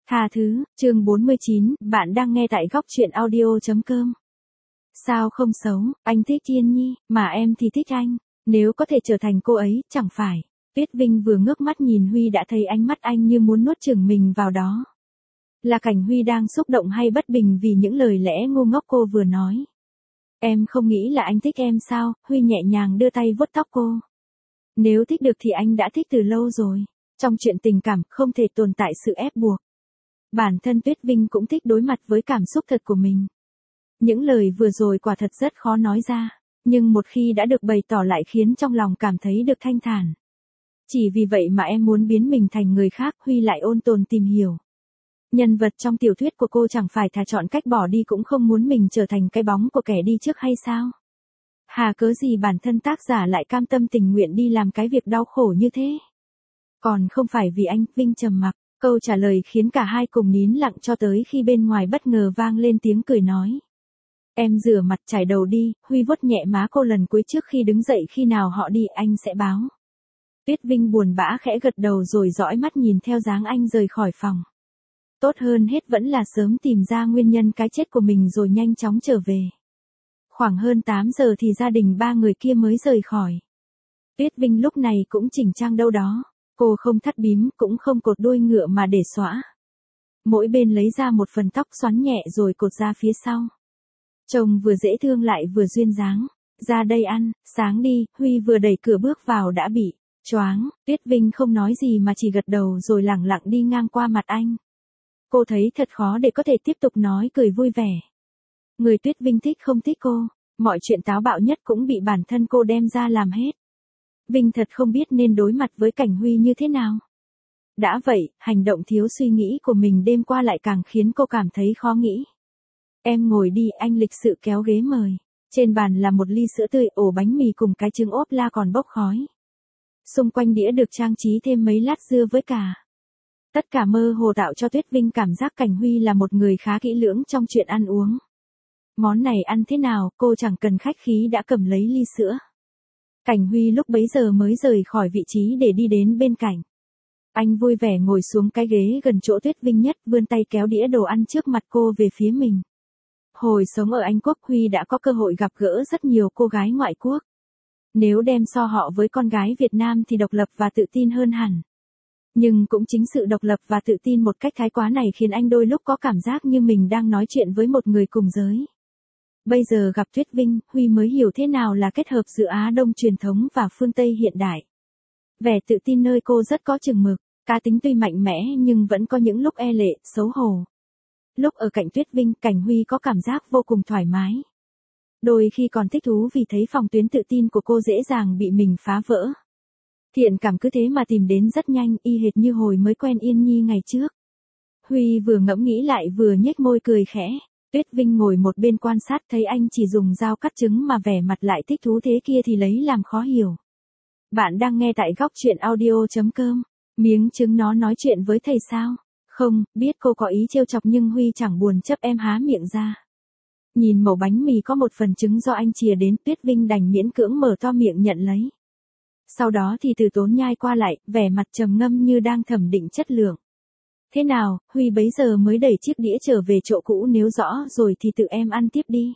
Tha thứ, chương 49, bạn đang nghe tại góc truyện audio.com. Sao không xấu, anh thích Yên Nhi, mà em thì thích anh. Nếu có thể trở thành cô ấy, chẳng phải. Tuyết Vinh vừa ngước mắt nhìn Huy đã thấy ánh mắt anh như muốn nuốt chửng mình vào đó. Là Cảnh Huy đang xúc động hay bất bình vì những lời lẽ ngu ngốc cô vừa nói. Em không nghĩ là anh thích em sao, Huy nhẹ nhàng đưa tay vuốt tóc cô. Nếu thích được thì anh đã thích từ lâu rồi. Trong chuyện tình cảm không thể tồn tại sự ép buộc. Bản thân Tuyết Vinh cũng thích đối mặt với cảm xúc thật của mình. Những lời vừa rồi quả thật rất khó nói ra, nhưng một khi đã được bày tỏ lại khiến trong lòng cảm thấy được thanh thản. Chỉ vì vậy mà em muốn biến mình thành người khác, Huy lại ôn tồn tìm hiểu. Nhân vật trong tiểu thuyết của cô chẳng phải thà chọn cách bỏ đi cũng không muốn mình trở thành cái bóng của kẻ đi trước hay sao? Hà cớ gì bản thân tác giả lại cam tâm tình nguyện đi làm cái việc đau khổ như thế? Còn không phải vì anh, Vinh trầm mặc. Câu trả lời khiến cả hai cùng nín lặng cho tới khi bên ngoài bất ngờ vang lên tiếng cười nói. Em rửa mặt chải đầu đi, Huy vuốt nhẹ má cô lần cuối trước khi đứng dậy, khi nào họ đi anh sẽ báo. Tuyết Vinh buồn bã khẽ gật đầu rồi dõi mắt nhìn theo dáng anh rời khỏi phòng. Tốt hơn hết vẫn là sớm tìm ra nguyên nhân cái chết của mình rồi nhanh chóng trở về. Khoảng hơn 8 giờ thì gia đình ba người kia mới rời khỏi. Tuyết Vinh lúc này cũng chỉnh trang đâu đó. Cô không thắt bím, cũng không cột đuôi ngựa mà để xõa. Mỗi bên lấy ra một phần tóc xoắn nhẹ rồi cột ra phía sau. Trông vừa dễ thương lại vừa duyên dáng. Ra đây ăn, sáng đi, Huy vừa đẩy cửa bước vào đã bị choáng. Tuyết Vinh không nói gì mà chỉ gật đầu rồi lẳng lặng đi ngang qua mặt anh. Cô thấy thật khó để có thể tiếp tục nói cười vui vẻ. Người Tuyết Vinh thích không thích cô, mọi chuyện táo bạo nhất cũng bị bản thân cô đem ra làm hết. Vinh thật không biết nên đối mặt với Cảnh Huy như thế nào. Đã vậy, hành động thiếu suy nghĩ của mình đêm qua lại càng khiến cô cảm thấy khó nghĩ. Em ngồi đi, anh lịch sự kéo ghế mời. Trên bàn là một ly sữa tươi, ổ bánh mì cùng cái trứng ốp la còn bốc khói. Xung quanh đĩa được trang trí thêm mấy lát dưa với cà. Tất cả mơ hồ tạo cho Tuyết Vinh cảm giác Cảnh Huy là một người khá kỹ lưỡng trong chuyện ăn uống. Món này ăn thế nào, cô chẳng cần khách khí đã cầm lấy ly sữa. Cảnh Huy lúc bấy giờ mới rời khỏi vị trí để đi đến bên cạnh. Anh vui vẻ ngồi xuống cái ghế gần chỗ Tuyết Vinh nhất, vươn tay kéo đĩa đồ ăn trước mặt cô về phía mình. Hồi sống ở Anh Quốc, Huy đã có cơ hội gặp gỡ rất nhiều cô gái ngoại quốc. Nếu đem so họ với con gái Việt Nam thì độc lập và tự tin hơn hẳn. Nhưng cũng chính sự độc lập và tự tin một cách thái quá này khiến anh đôi lúc có cảm giác như mình đang nói chuyện với một người cùng giới. Bây giờ gặp Tuyết Vinh, Huy mới hiểu thế nào là kết hợp giữa Á Đông truyền thống và phương Tây hiện đại. Vẻ tự tin nơi cô rất có chừng mực, cá tính tuy mạnh mẽ nhưng vẫn có những lúc e lệ, xấu hổ. Lúc ở cạnh Tuyết Vinh, Cảnh Huy có cảm giác vô cùng thoải mái. Đôi khi còn thích thú vì thấy phòng tuyến tự tin của cô dễ dàng bị mình phá vỡ. Thiện cảm cứ thế mà tìm đến rất nhanh, y hệt như hồi mới quen Yên Nhi ngày trước. Huy vừa ngẫm nghĩ lại vừa nhếch môi cười khẽ. Tuyết Vinh ngồi một bên quan sát thấy anh chỉ dùng dao cắt trứng mà vẻ mặt lại thích thú thế kia thì lấy làm khó hiểu. Bạn đang nghe tại góc truyện audio.com. Miếng trứng nó nói chuyện với thầy sao? Không, biết cô có ý trêu chọc nhưng Huy chẳng buồn chấp, em há miệng ra. Nhìn mẩu bánh mì có một phần trứng do anh chìa đến, Tuyết Vinh đành miễn cưỡng mở to miệng nhận lấy. Sau đó thì từ tốn nhai qua lại, vẻ mặt trầm ngâm như đang thẩm định chất lượng. Thế nào, Huy bấy giờ mới đẩy chiếc đĩa trở về chỗ cũ, nếu rõ rồi thì tự em ăn tiếp đi.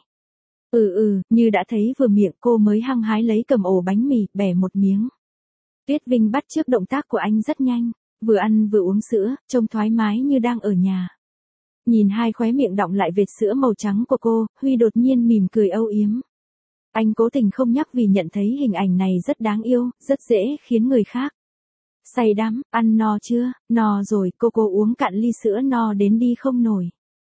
Như đã thấy vừa miệng cô mới hăng hái lấy cầm ổ bánh mì, bẻ một miếng. Tuyết Vinh bắt chước động tác của anh rất nhanh, vừa ăn vừa uống sữa, trông thoải mái như đang ở nhà. Nhìn hai khóe miệng đọng lại vệt sữa màu trắng của cô, Huy đột nhiên mỉm cười âu yếm. Anh cố tình không nhắc vì nhận thấy hình ảnh này rất đáng yêu, rất dễ khiến người khác say đắm. Ăn no chưa? No rồi, cô uống cạn ly sữa, no đến đi không nổi.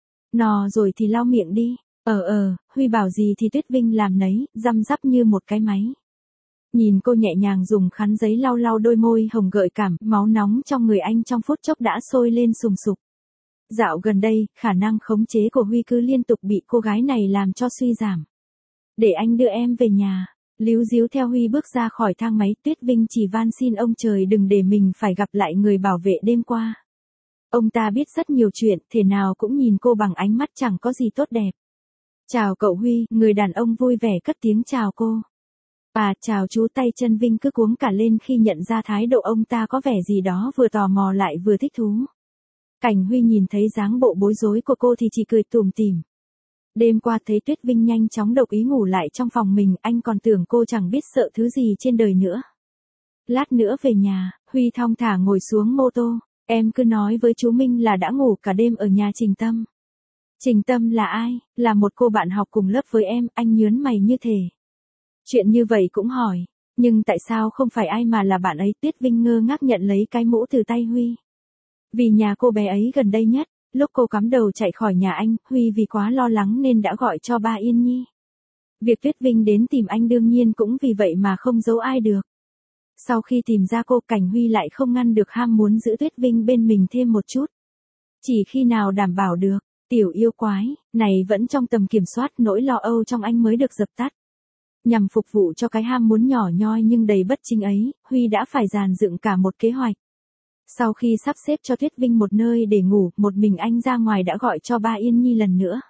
No rồi thì lau miệng đi. Huy bảo gì thì Tuyết Vinh làm nấy, răm rắp như một cái máy. Nhìn cô nhẹ nhàng dùng khăn giấy lau lau đôi môi hồng gợi cảm, máu nóng trong người anh trong phút chốc đã sôi lên sùng sục. Dạo gần đây, khả năng khống chế của Huy cứ liên tục bị cô gái này làm cho suy giảm. Để anh đưa em về nhà. Líu díu theo Huy bước ra khỏi thang máy, Tuyết Vinh chỉ van xin ông trời đừng để mình phải gặp lại người bảo vệ đêm qua. Ông ta biết rất nhiều chuyện, thể nào cũng nhìn cô bằng ánh mắt chẳng có gì tốt đẹp. Chào cậu Huy, người đàn ông vui vẻ cất tiếng chào cô. Chào chú. Tay chân Vinh cứ cuống cả lên khi nhận ra thái độ ông ta có vẻ gì đó vừa tò mò lại vừa thích thú. Cảnh Huy nhìn thấy dáng bộ bối rối của cô thì chỉ cười tủm tỉm. Đêm qua thấy Tuyết Vinh nhanh chóng đồng ý ngủ lại trong phòng mình, anh còn tưởng cô chẳng biết sợ thứ gì trên đời nữa. Lát nữa về nhà, Huy thong thả ngồi xuống mô tô, em cứ nói với chú Minh là đã ngủ cả đêm ở nhà Trình Tâm. Trình Tâm là ai? Là một cô bạn học cùng lớp với em, anh nhớn mày như thể. Chuyện như vậy cũng hỏi, nhưng tại sao không phải ai mà là bạn ấy? Tuyết Vinh ngơ ngác nhận lấy cái mũ từ tay Huy. Vì nhà cô bé ấy gần đây nhất, lúc cô cắm đầu chạy khỏi nhà anh, Huy vì quá lo lắng nên đã gọi cho ba Yên Nhi. Việc Tuyết Vinh đến tìm anh đương nhiên cũng vì vậy mà không giấu ai được. Sau khi tìm ra cô, Cảnh Huy lại không ngăn được ham muốn giữ Tuyết Vinh bên mình thêm một chút. Chỉ khi nào đảm bảo được, tiểu yêu quái, này vẫn trong tầm kiểm soát, nỗi lo âu trong anh mới được dập tắt. Nhằm phục vụ cho cái ham muốn nhỏ nhoi nhưng đầy bất chính ấy, Huy đã phải dàn dựng cả một kế hoạch. Sau khi sắp xếp cho Tuyết Vinh một nơi để ngủ, một mình anh ra ngoài đã gọi cho ba Yên Nhi lần nữa.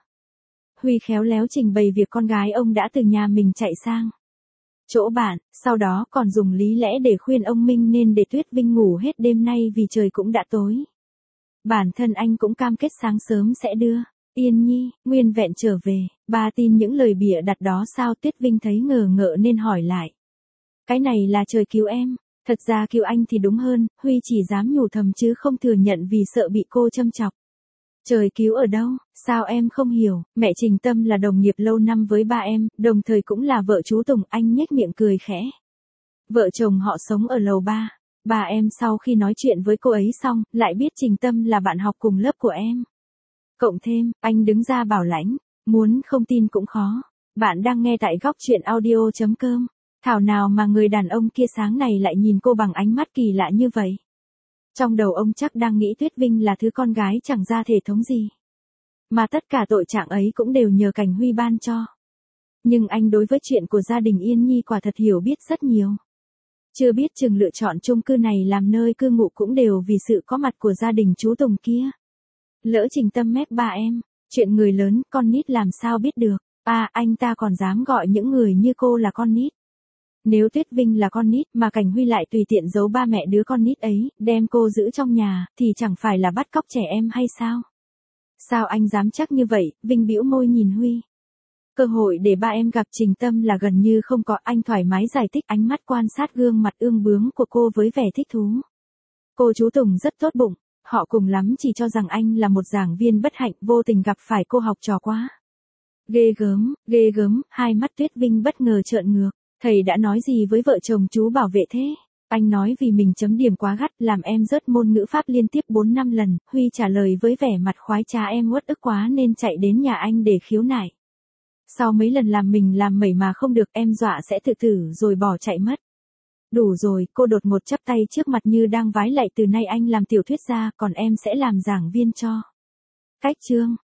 Huy khéo léo trình bày việc con gái ông đã từ nhà mình chạy sang chỗ bạn, sau đó còn dùng lý lẽ để khuyên ông Minh nên để Tuyết Vinh ngủ hết đêm nay vì trời cũng đã tối. Bản thân anh cũng cam kết sáng sớm sẽ đưa Yên Nhi nguyên vẹn trở về. Ba tin những lời bịa đặt đó sao? Tuyết Vinh thấy ngờ ngợ nên hỏi lại. Cái này là trời cứu em. Thật ra cứu anh thì đúng hơn, Huy chỉ dám nhủ thầm chứ không thừa nhận vì sợ bị cô châm chọc. Trời cứu ở đâu? Sao em không hiểu? Mẹ Trình Tâm là đồng nghiệp lâu năm với ba em, đồng thời cũng là vợ chú Tùng. Anh nhếch miệng cười khẽ. Vợ chồng họ sống ở lầu 3. Ba em sau khi nói chuyện với cô ấy xong, lại biết Trình Tâm là bạn học cùng lớp của em. Cộng thêm, anh đứng ra bảo lãnh, muốn không tin cũng khó. Bạn đang nghe tại góc truyện audio.com. Thảo nào mà người đàn ông kia sáng này lại nhìn cô bằng ánh mắt kỳ lạ như vậy. Trong đầu ông chắc đang nghĩ Tuyết Vinh là thứ con gái chẳng ra thể thống gì. Mà tất cả tội trạng ấy cũng đều nhờ Cảnh Huy ban cho. Nhưng anh đối với chuyện của gia đình Yên Nhi quả thật hiểu biết rất nhiều. Chưa biết chừng lựa chọn chung cư này làm nơi cư ngụ cũng đều vì sự có mặt của gia đình chú Tùng kia. Lỡ Trình Tâm mép ba em, chuyện người lớn, con nít làm sao biết được. À, anh ta còn dám gọi những người như cô là con nít. Nếu Tuyết Vinh là con nít mà Cảnh Huy lại tùy tiện giấu ba mẹ đứa con nít ấy, đem cô giữ trong nhà, thì chẳng phải là bắt cóc trẻ em hay sao? Sao anh dám chắc như vậy? Vinh bĩu môi nhìn Huy. Cơ hội để ba em gặp Trình Tâm là gần như không có. Anh thoải mái giải thích, ánh mắt quan sát gương mặt ương bướng của cô với vẻ thích thú. Cô chú Tùng rất tốt bụng, họ cùng lắm chỉ cho rằng anh là một giảng viên bất hạnh vô tình gặp phải cô học trò quá. Ghê gớm, hai mắt Tuyết Vinh bất ngờ trợn ngược. Thầy đã nói gì với vợ chồng chú bảo vệ thế? Anh nói vì mình chấm điểm quá gắt làm em rớt môn ngữ pháp liên tiếp 4-5 lần. Huy trả lời với vẻ mặt khoái trá, em uất ức quá nên chạy đến nhà anh để khiếu nại. Sau mấy lần làm mình làm mẩy mà không được, em dọa sẽ tự tử rồi bỏ chạy mất. Đủ rồi, cô đột ngột chắp tay trước mặt như đang vái lạy, từ nay anh làm tiểu thuyết gia, còn em sẽ làm giảng viên cho. Cách chương.